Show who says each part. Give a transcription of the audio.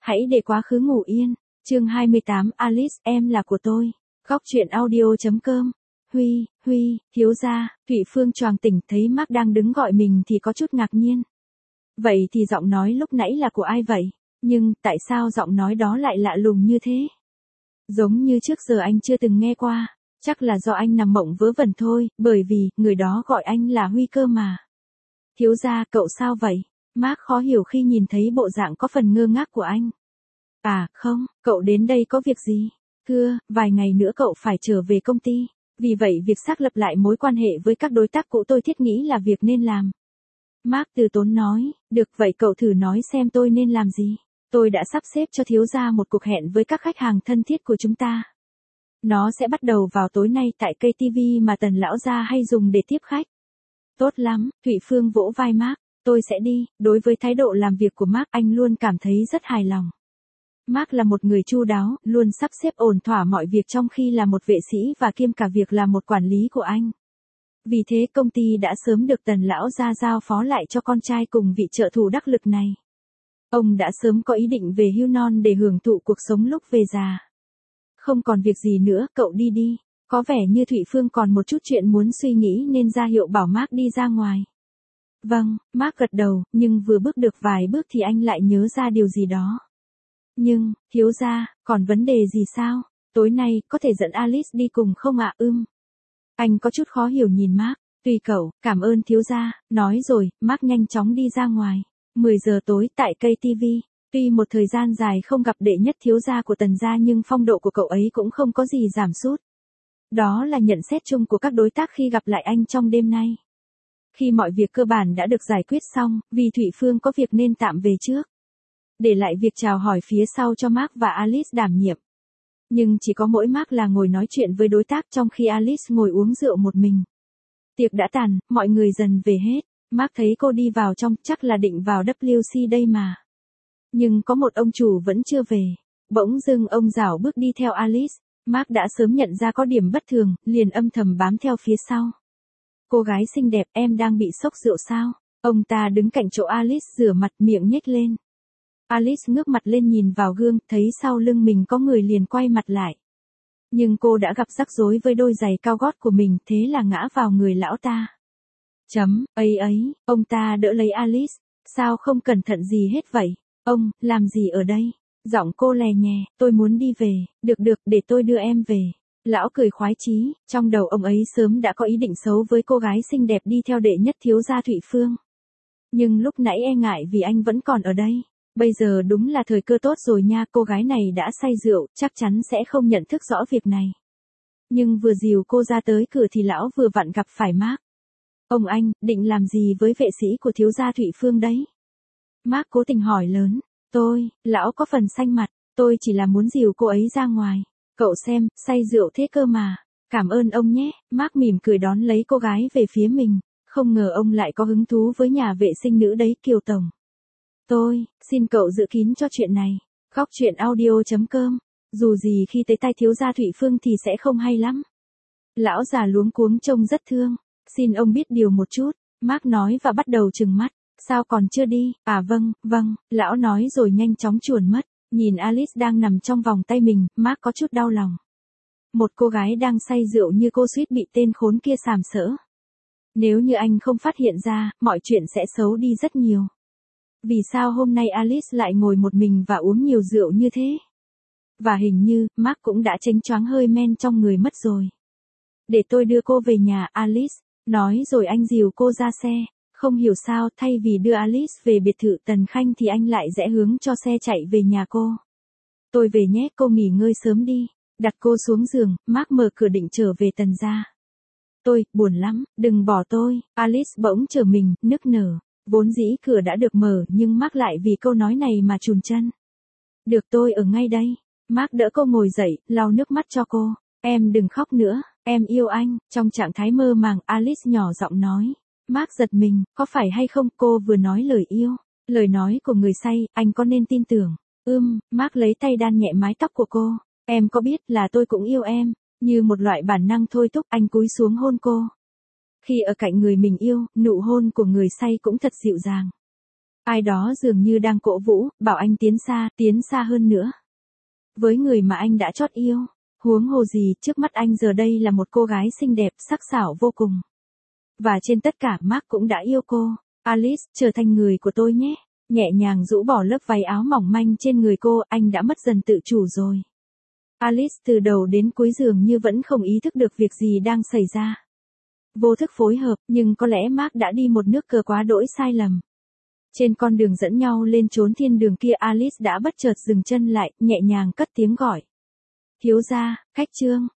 Speaker 1: Hãy để quá khứ ngủ yên. Chương 28 Alice, em là của tôi. Góc truyện audio.com. Huy, thiếu gia. Thụy Phương choàng tỉnh thấy Mark đang đứng gọi mình thì có chút ngạc nhiên. Vậy thì giọng nói lúc nãy là của ai vậy? Nhưng tại sao giọng nói đó lại lạ lùng như thế? Giống như trước giờ anh chưa từng nghe qua. Chắc là do anh nằm mộng vớ vẩn thôi, bởi vì người đó gọi anh là Huy cơ mà. Thiếu gia, cậu sao vậy? Mark khó hiểu khi nhìn thấy bộ dạng có phần ngơ ngác của anh. À, không, cậu đến đây có việc gì? Thưa, vài ngày nữa cậu phải trở về công ty. Vì vậy việc xác lập lại mối quan hệ với các đối tác cũ tôi thiết nghĩ là việc nên làm. Mark từ tốn nói, được vậy cậu thử nói xem tôi nên làm gì. Tôi đã sắp xếp cho thiếu gia một cuộc hẹn với các khách hàng thân thiết của chúng ta. Nó sẽ bắt đầu vào tối nay tại cây TV mà Tần lão gia hay dùng để tiếp khách. Tốt lắm, Thụy Phương vỗ vai Mark, tôi sẽ đi. Đối với thái độ làm việc của Mark, anh luôn cảm thấy rất hài lòng. Mark là một người chu đáo, luôn sắp xếp ổn thỏa mọi việc trong khi là một vệ sĩ và kiêm cả việc là một quản lý của anh. Vì thế công ty đã sớm được Tần lão gia giao phó lại cho con trai cùng vị trợ thủ đắc lực này. Ông đã sớm có ý định về hưu non để hưởng thụ cuộc sống lúc về già. Không còn việc gì nữa, cậu đi đi. Có vẻ như Thụy Phương còn một chút chuyện muốn suy nghĩ nên ra hiệu bảo Mark đi ra ngoài. Vâng, Mark gật đầu, nhưng vừa bước được vài bước thì anh lại nhớ ra điều gì đó. Nhưng, thiếu gia, còn vấn đề gì sao? Tối nay, có thể dẫn Alice đi cùng không ạ? Anh có chút khó hiểu nhìn Mark. Tùy cậu, cảm ơn thiếu gia. Nói rồi, Mark nhanh chóng đi ra ngoài. 10 giờ tối tại cây TV. Tuy một thời gian dài không gặp đệ nhất thiếu gia của Tần gia nhưng phong độ của cậu ấy cũng không có gì giảm sút. Đó là nhận xét chung của các đối tác khi gặp lại anh trong đêm nay. Khi mọi việc cơ bản đã được giải quyết xong, vì Thụy Phương có việc nên tạm về trước. Để lại việc chào hỏi phía sau cho Mark và Alice đảm nhiệm. Nhưng chỉ có mỗi Mark là ngồi nói chuyện với đối tác trong khi Alice ngồi uống rượu một mình. Tiệc đã tàn, mọi người dần về hết. Mark thấy cô đi vào trong, chắc là định vào WC đây mà. Nhưng có một ông chủ vẫn chưa về. Bỗng dưng ông rảo bước đi theo Alice. Mark đã sớm nhận ra có điểm bất thường, liền âm thầm bám theo phía sau. Cô gái xinh đẹp, em đang bị sốc rượu sao? Ông ta đứng cạnh chỗ Alice rửa mặt, miệng nhếch lên. Alice ngước mặt lên nhìn vào gương, thấy sau lưng mình có người liền quay mặt lại. Nhưng cô đã gặp rắc rối với đôi giày cao gót của mình, thế là ngã vào người lão ta. Ông ta đỡ lấy Alice. Sao không cẩn thận gì hết vậy? Ông, làm gì ở đây? Giọng cô lè nhè, tôi muốn đi về. Được, để tôi đưa em về. Lão cười khoái chí, trong đầu ông ấy sớm đã có ý định xấu với cô gái xinh đẹp đi theo đệ nhất thiếu gia Thụy Phương. Nhưng lúc nãy e ngại vì anh vẫn còn ở đây. Bây giờ đúng là thời cơ tốt rồi nha, cô gái này đã say rượu, chắc chắn sẽ không nhận thức rõ việc này. Nhưng vừa dìu cô ra tới cửa thì lão vừa vặn gặp phải Mark. Ông anh, định làm gì với vệ sĩ của thiếu gia Thụy Phương đấy? Mark cố tình hỏi lớn. Lão có phần xanh mặt, tôi chỉ là muốn dìu cô ấy ra ngoài. Cậu xem, say rượu thế cơ mà. Cảm ơn ông nhé. Mark mỉm cười đón lấy cô gái về phía mình. Không ngờ ông lại có hứng thú với nhà vệ sinh nữ đấy, Kiều Tổng. Xin cậu giữ kín cho chuyện này. Góc truyện audio.com. Dù gì khi tới tai thiếu gia Thụy Phương thì sẽ không hay lắm. Lão già luống cuống trông rất thương. Xin ông biết điều một chút. Mark nói và bắt đầu trừng mắt. Sao còn chưa đi? À vâng, lão nói rồi nhanh chóng chuồn mất. Nhìn Alice đang nằm trong vòng tay mình, Mark có chút đau lòng. Một cô gái đang say rượu như cô suýt bị tên khốn kia sàm sỡ. Nếu như anh không phát hiện ra, mọi chuyện sẽ xấu đi rất nhiều. Vì sao hôm nay Alice lại ngồi một mình và uống nhiều rượu như thế? Và hình như, Mark cũng đã chênh choáng hơi men trong người mất rồi. Để tôi đưa cô về nhà, Alice. Nói rồi anh dìu cô ra xe. Không hiểu sao, thay vì đưa Alice về biệt thự Tần Khanh thì anh lại rẽ hướng cho xe chạy về nhà cô. Tôi về nhé, cô nghỉ ngơi sớm đi. Đặt cô xuống giường, Mark mở cửa định trở về Tần gia. Buồn lắm, đừng bỏ tôi. Alice bỗng trở mình, nức nở. Vốn dĩ cửa đã được mở nhưng Mark lại vì câu nói này mà chùn chân. Được, tôi ở ngay đây. Mark đỡ cô ngồi dậy, lau nước mắt cho cô. Em đừng khóc nữa, em yêu anh. Trong trạng thái mơ màng, Alice nhỏ giọng nói. Mark giật mình, có phải hay không, cô vừa nói lời yêu. Lời nói của người say, anh có nên tin tưởng? Mark lấy tay đan nhẹ mái tóc của cô. Em có biết là tôi cũng yêu em. Như một loại bản năng thôi thúc, anh cúi xuống hôn cô. Khi ở cạnh người mình yêu, nụ hôn của người say cũng thật dịu dàng. Ai đó dường như đang cổ vũ, bảo anh tiến xa hơn nữa. Với người mà anh đã chót yêu, huống hồ gì, trước mắt anh giờ đây là một cô gái xinh đẹp, sắc sảo vô cùng. Và trên tất cả Mark cũng đã yêu cô. Alice, trở thành người của tôi nhé. Nhẹ nhàng rũ bỏ lớp váy áo mỏng manh trên người cô, anh đã mất dần tự chủ rồi. Alice từ đầu đến cuối dường như vẫn không ý thức được việc gì đang xảy ra. Vô thức phối hợp, nhưng có lẽ Mark đã đi một nước cờ quá đỗi sai lầm. Trên con đường dẫn nhau lên chốn thiên đường kia, Alice đã bất chợt dừng chân lại, nhẹ nhàng cất tiếng gọi. Thiếu gia, khách Trương.